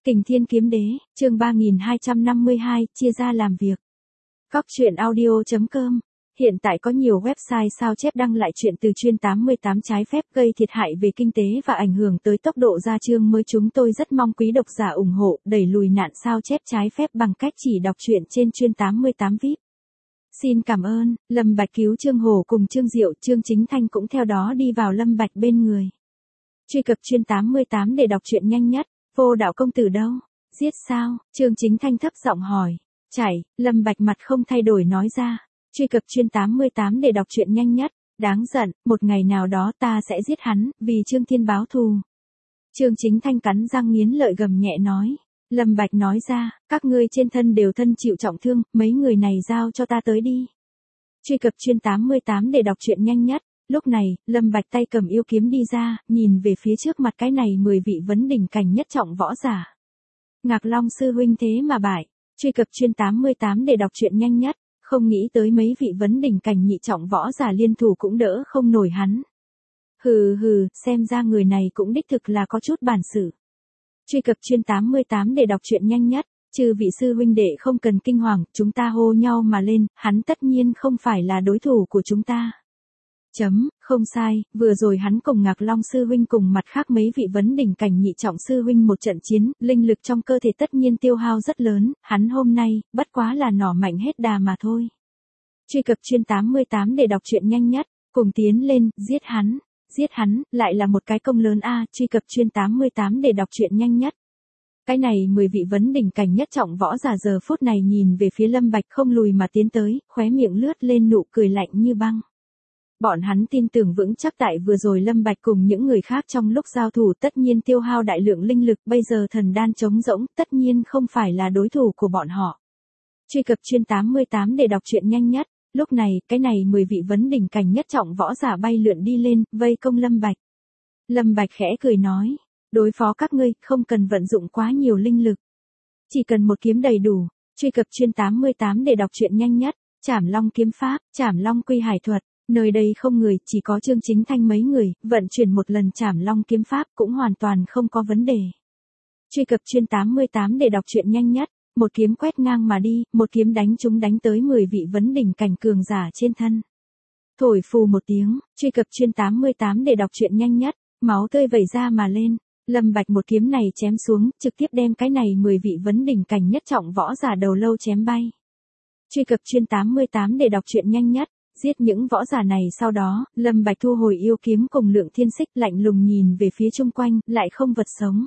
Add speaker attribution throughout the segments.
Speaker 1: Kình Thiên Kiếm Đế, chương 3252, chia ra làm việc. Góc truyện audio.com. Hiện tại có nhiều website sao chép đăng lại chuyện từ chuyên 88 trái phép gây thiệt hại về kinh tế và ảnh hưởng tới tốc độ ra chương mới. Chúng tôi rất mong quý độc giả ủng hộ, đẩy lùi nạn sao chép trái phép bằng cách chỉ đọc truyện trên chuyên 88 VIP. Xin cảm ơn. Lâm Bạch cứu Trương Hổ cùng Trương Diệu, Trương Chính Thanh cũng theo đó đi vào Lâm Bạch bên người. Truy cập chuyên 88 để đọc truyện nhanh nhất. Vô Đạo công tử đâu? Giết sao? Trương Chính Thanh thấp giọng hỏi. Chạy, Lâm Bạch mặt không thay đổi nói ra. Truy cập chuyên 88 để đọc truyện nhanh nhất. Đáng giận, một ngày nào đó ta sẽ giết hắn, vì Trương Thiên báo thù. Trương Chính Thanh cắn răng nghiến lợi gầm nhẹ nói. Lâm Bạch nói ra, các ngươi trên thân đều thân chịu trọng thương, mấy người này giao cho ta tới đi. Truy cập chuyên 88 để đọc truyện nhanh nhất. Lúc này, Lâm Bạch tay cầm yêu kiếm đi ra, nhìn về phía trước mặt cái này 10 vị vấn đỉnh cảnh nhất trọng võ giả. Ngạc Long sư huynh thế mà bại. Truy cập chuyên 88 để đọc truyện nhanh nhất. Không nghĩ tới mấy vị vấn đỉnh cảnh nhị trọng võ giả liên thủ cũng đỡ không nổi hắn. Hừ, xem ra người này cũng đích thực là có chút bản sự. Truy cập chuyên 88 để đọc truyện nhanh nhất. Chư vị sư huynh đệ không cần kinh hoàng, chúng ta hô nhau mà lên, hắn tất nhiên không phải là đối thủ của chúng ta. Không sai, vừa rồi hắn cùng Ngạc Long sư huynh cùng mặt khác mấy vị vấn đỉnh cảnh nhị trọng sư huynh một trận chiến, linh lực trong cơ thể tất nhiên tiêu hao rất lớn, hắn hôm nay, bất quá là nỏ mạnh hết đà mà thôi. Truy cập chuyên 88 để đọc truyện nhanh nhất, cùng tiến lên, giết hắn, lại là một cái công lớn a. Truy cập chuyên 88 để đọc truyện nhanh nhất. Cái này 10 vị vấn đỉnh cảnh nhất trọng võ giả giờ phút này nhìn về phía Lâm Bạch không lùi mà tiến tới, khóe miệng lướt lên nụ cười lạnh như băng. Bọn hắn tin tưởng vững chắc tại vừa rồi Lâm Bạch cùng những người khác trong lúc giao thủ tất nhiên tiêu hao đại lượng linh lực, bây giờ thần đan trống rỗng, tất nhiên không phải là đối thủ của bọn họ. Truy cập chuyên 88 để đọc truyện nhanh nhất. Lúc này, cái này 10 vị vấn đỉnh cảnh nhất trọng võ giả bay lượn đi lên, vây công Lâm Bạch. Lâm Bạch khẽ cười nói, đối phó các ngươi, không cần vận dụng quá nhiều linh lực. Chỉ cần một kiếm đầy đủ. Truy cập chuyên 88 để đọc truyện nhanh nhất. Trảm Long kiếm pháp, Trảm Long quy hải thuật. Nơi đây không người, chỉ có Trương Chính Thanh mấy người, vận chuyển một lần Trảm Long kiếm pháp cũng hoàn toàn không có vấn đề. Truy cập chuyên 88 để đọc truyện nhanh nhất. Một kiếm quét ngang mà đi, một kiếm đánh trúng đánh tới 10 vị vấn đỉnh cảnh cường giả trên thân. Thổi phù một tiếng, truy cập chuyên 88 để đọc truyện nhanh nhất. Máu tươi vẩy ra mà lên. Lâm Bạch một kiếm này chém xuống, trực tiếp đem cái này 10 vị vấn đỉnh cảnh nhất trọng võ giả đầu lâu chém bay. Truy cập chuyên 88 để đọc truyện nhanh nhất. Giết những võ giả này sau đó, Lâm Bạch thu hồi yêu kiếm cùng Lượng Thiên Xích, lạnh lùng nhìn về phía chung quanh, lại không vật sống.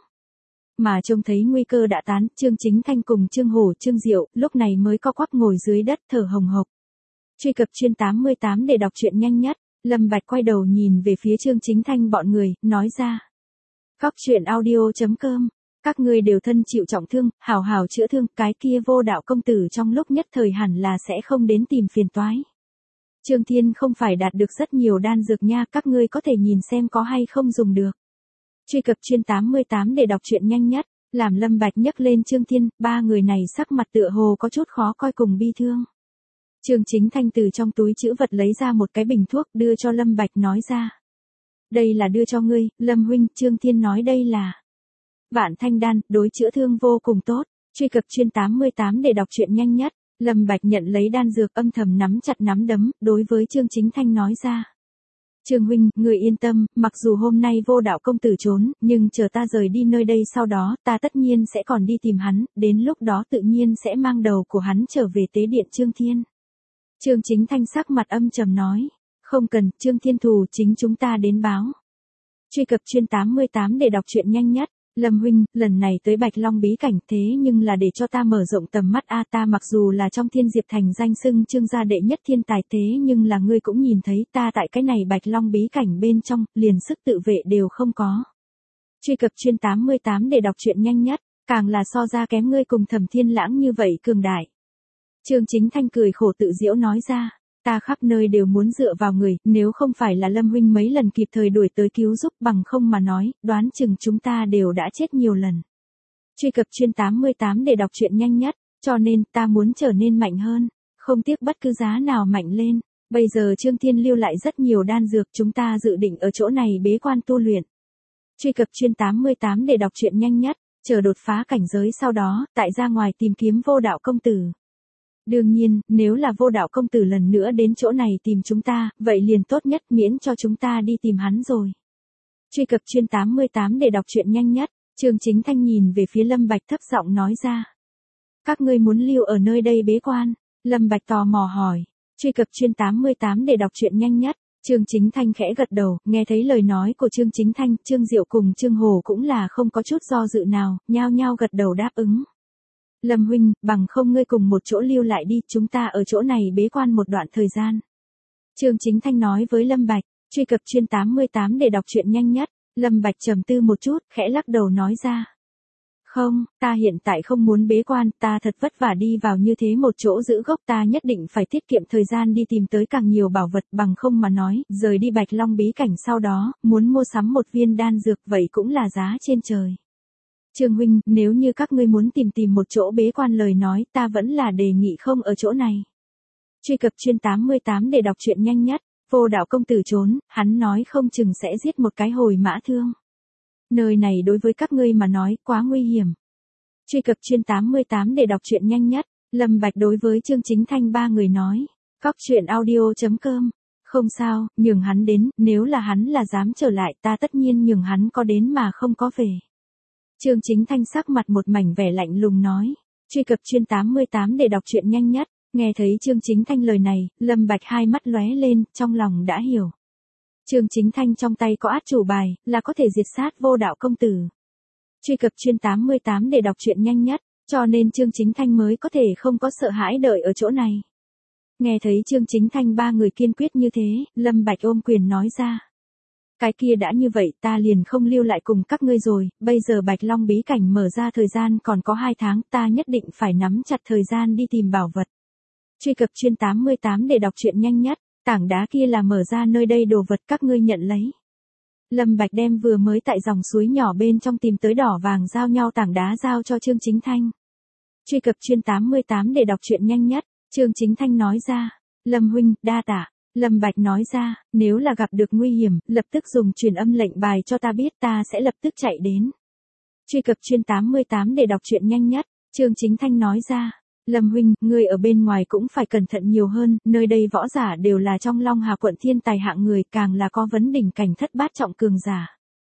Speaker 1: Mà trông thấy nguy cơ đã tán, Trương Chính Thanh cùng Trương Hổ, Trương Diệu, lúc này mới co quắp ngồi dưới đất thở hồng hộc. Truy cập chuyên 88 để đọc truyện nhanh nhất. Lâm Bạch quay đầu nhìn về phía Trương Chính Thanh bọn người, nói ra. Góc truyện audio.com. Các ngươi đều thân chịu trọng thương, hảo hảo chữa thương, cái kia Vô Đạo công tử trong lúc nhất thời hẳn là sẽ không đến tìm phiền toái. Trương Thiên không phải đạt được rất nhiều đan dược nha, các ngươi có thể nhìn xem có hay không dùng được. Truy cập chuyên 88 để đọc truyện nhanh nhất. Làm Lâm Bạch nhấc lên Trương Thiên, ba người này sắc mặt tựa hồ có chút khó coi cùng bi thương. Trương Chính Thanh từ trong túi trữ vật lấy ra một cái bình thuốc đưa cho Lâm Bạch nói ra. Đây là đưa cho ngươi, Lâm huynh. Trương Thiên nói đây là Vạn Thanh đan, đối chữa thương vô cùng tốt. Truy cập chuyên 88 để đọc truyện nhanh nhất. Lâm Bạch nhận lấy đan dược, âm thầm nắm chặt nắm đấm, đối với Trương Chính Thanh nói ra. Trương huynh, người yên tâm, mặc dù hôm nay Vô Đạo công tử trốn, nhưng chờ ta rời đi nơi đây sau đó, ta tất nhiên sẽ còn đi tìm hắn, đến lúc đó tự nhiên sẽ mang đầu của hắn trở về tế điện Trương Thiên. Trương Chính Thanh sắc mặt âm trầm nói. Không cần, Trương Thiên thù chính chúng ta đến báo. Truy cập chuyên 88 để đọc truyện nhanh nhất. Lâm huynh, lần này tới Bạch Long bí cảnh thế nhưng là để cho ta mở rộng tầm mắt a. Ta mặc dù là trong Thiên Diệp thành danh xưng Trương gia đệ nhất thiên tài thế nhưng là ngươi cũng nhìn thấy ta tại cái này Bạch Long bí cảnh bên trong, liền sức tự vệ đều không có. Truy cập chuyên 88 để đọc truyện nhanh nhất, càng là so ra kém ngươi cùng Thẩm Thiên Lãng như vậy cường đại. Trương Chính Thanh cười khổ tự giễu nói ra. Ta khắp nơi đều muốn dựa vào người, nếu không phải là Lâm huynh mấy lần kịp thời đuổi tới cứu giúp, bằng không mà nói, đoán chừng chúng ta đều đã chết nhiều lần. Truy cập chuyên 88 để đọc truyện nhanh nhất, cho nên ta muốn trở nên mạnh hơn, không tiếc bất cứ giá nào mạnh lên. Bây giờ Trương Thiên lưu lại rất nhiều đan dược, chúng ta dự định ở chỗ này bế quan tu luyện. Truy cập chuyên 88 để đọc truyện nhanh nhất. chờ đột phá cảnh giới sau đó, tại ra ngoài tìm kiếm Vô Đạo công tử. Đương nhiên, nếu là Vô Đạo công tử lần nữa đến chỗ này tìm chúng ta, vậy liền tốt nhất miễn cho chúng ta đi tìm hắn rồi. Truy cập chuyên 88 để đọc truyện nhanh nhất, Trương Chính Thanh nhìn về phía Lâm Bạch thấp giọng nói ra. Các ngươi muốn lưu ở nơi đây bế quan? Lâm Bạch tò mò hỏi. Truy cập chuyên 88 để đọc truyện nhanh nhất, Trương Chính Thanh khẽ gật đầu, nghe thấy lời nói của Trương Chính Thanh, Trương Diệu cùng Trương Hồ cũng là không có chút do dự nào, nhao nhao gật đầu đáp ứng. Lâm huynh, bằng không ngươi cùng một chỗ lưu lại đi, chúng ta ở chỗ này bế quan một đoạn thời gian. Trương Chính Thanh nói với Lâm Bạch, truy cập chuyên 88 để đọc truyện nhanh nhất, Lâm Bạch trầm tư một chút, khẽ lắc đầu nói ra. Không, ta hiện tại không muốn bế quan, ta thật vất vả đi vào như thế một chỗ giữ gốc, ta nhất định phải tiết kiệm thời gian đi tìm tới càng nhiều bảo vật, bằng không mà nói, rời đi Bạch Long bí cảnh sau đó, muốn mua sắm một viên đan dược vậy cũng là giá trên trời. Trương huynh, nếu như các ngươi muốn tìm một chỗ bế quan lời nói, ta vẫn là đề nghị không ở chỗ này. Truy cập chuyên 88 để đọc truyện nhanh nhất, Vô Đạo công tử trốn, hắn nói không chừng sẽ giết một cái hồi mã thương. Nơi này đối với các ngươi mà nói quá nguy hiểm. Truy cập chuyên 88 để đọc truyện nhanh nhất, Lâm Bạch đối với Trương Chính Thanh ba người nói. Coctruyện.audio.com. Không sao, nhường hắn đến, nếu là hắn là dám trở lại ta tất nhiên nhường hắn có đến mà không có về. Trương Chính Thanh sắc mặt một mảnh vẻ lạnh lùng nói. Truy cập chuyên 88 để đọc truyện nhanh nhất, nghe thấy Trương Chính Thanh lời này, Lâm Bạch hai mắt lóe lên, trong lòng đã hiểu. Trương Chính Thanh trong tay có át chủ bài, là có thể diệt sát Vô Đạo công tử. Truy cập chuyên 88 để đọc truyện nhanh nhất, cho nên Trương Chính Thanh mới có thể không có sợ hãi đợi ở chỗ này. Nghe thấy Trương Chính Thanh ba người kiên quyết như thế, Lâm Bạch ôm quyền nói ra. Cái kia đã như vậy ta liền không lưu lại cùng các ngươi rồi, bây giờ Bạch Long bí cảnh mở ra thời gian còn có 2 tháng, ta nhất định phải nắm chặt thời gian đi tìm bảo vật. Truy cập chuyên 88 để đọc truyện nhanh nhất, tảng đá kia là mở ra nơi đây đồ vật các ngươi nhận lấy. Lâm Bạch đem vừa mới tại dòng suối nhỏ bên trong tìm tới đỏ vàng giao nhau tảng đá giao cho Trương Chính Thanh. Truy cập chuyên 88 để đọc truyện nhanh nhất, Trương Chính Thanh nói ra. Lâm huynh, đa tạ. Lâm Bạch nói ra, nếu là gặp được nguy hiểm, lập tức dùng truyền âm lệnh bài cho ta biết ta sẽ lập tức chạy đến. Truy cập chuyên 88 để đọc truyện nhanh nhất, Trương Chính Thanh nói ra. Lâm huynh, ngươi ở bên ngoài cũng phải cẩn thận nhiều hơn, nơi đây võ giả đều là trong Long Hà quận thiên tài hạng người, càng là có vấn đỉnh cảnh thất bát trọng cường giả.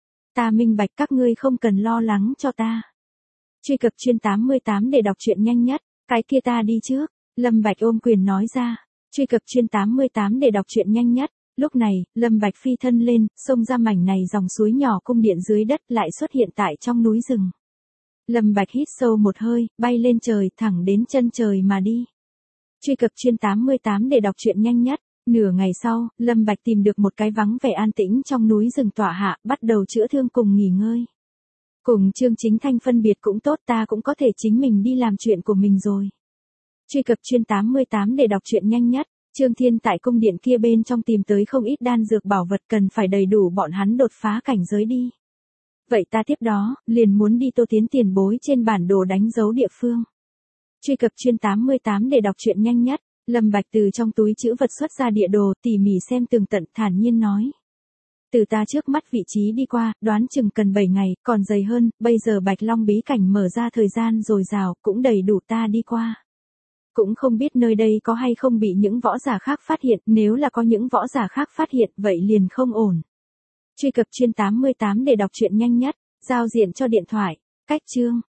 Speaker 1: Ta minh bạch các ngươi không cần lo lắng cho ta. Truy cập chuyên 88 để đọc truyện nhanh nhất, cái kia ta đi trước. Lâm Bạch ôm quyền nói ra. Truy cập chuyên 88 để đọc truyện nhanh nhất. Lúc này, Lâm Bạch phi thân lên, xông ra mảnh này dòng suối nhỏ cung điện dưới đất lại xuất hiện tại trong núi rừng. Lâm Bạch hít sâu một hơi, bay lên trời, thẳng đến chân trời mà đi. Truy cập chuyên 88 để đọc truyện nhanh nhất. Nửa ngày sau, Lâm Bạch tìm được một cái vắng vẻ an tĩnh trong núi rừng tọa hạ, bắt đầu chữa thương cùng nghỉ ngơi. Cùng Trương Chính Thanh phân biệt cũng tốt, ta cũng có thể chính mình đi làm chuyện của mình rồi. Truy cập chuyên 88 để đọc truyện nhanh nhất. Trương Thiên tại cung điện kia bên trong tìm tới không ít đan dược bảo vật cần phải đầy đủ bọn hắn đột phá cảnh giới đi. Vậy ta tiếp đó, liền muốn đi Tô Tiến tiền bối trên bản đồ đánh dấu địa phương. Truy cập chuyên 88 để đọc truyện nhanh nhất, Lâm Bạch từ trong túi trữ vật xuất ra địa đồ tỉ mỉ xem tường tận thản nhiên nói. Từ ta trước mắt vị trí đi qua, đoán chừng cần 7 ngày, còn dày hơn, bây giờ Bạch Long bí cảnh mở ra thời gian dồi dào, cũng đầy đủ ta đi qua. Cũng không biết nơi đây có hay không bị những võ giả khác phát hiện, nếu là có những võ giả khác phát hiện, vậy liền không ổn. Truy cập chuyên 88 để đọc truyện nhanh nhất, giao diện cho điện thoại, cách chương.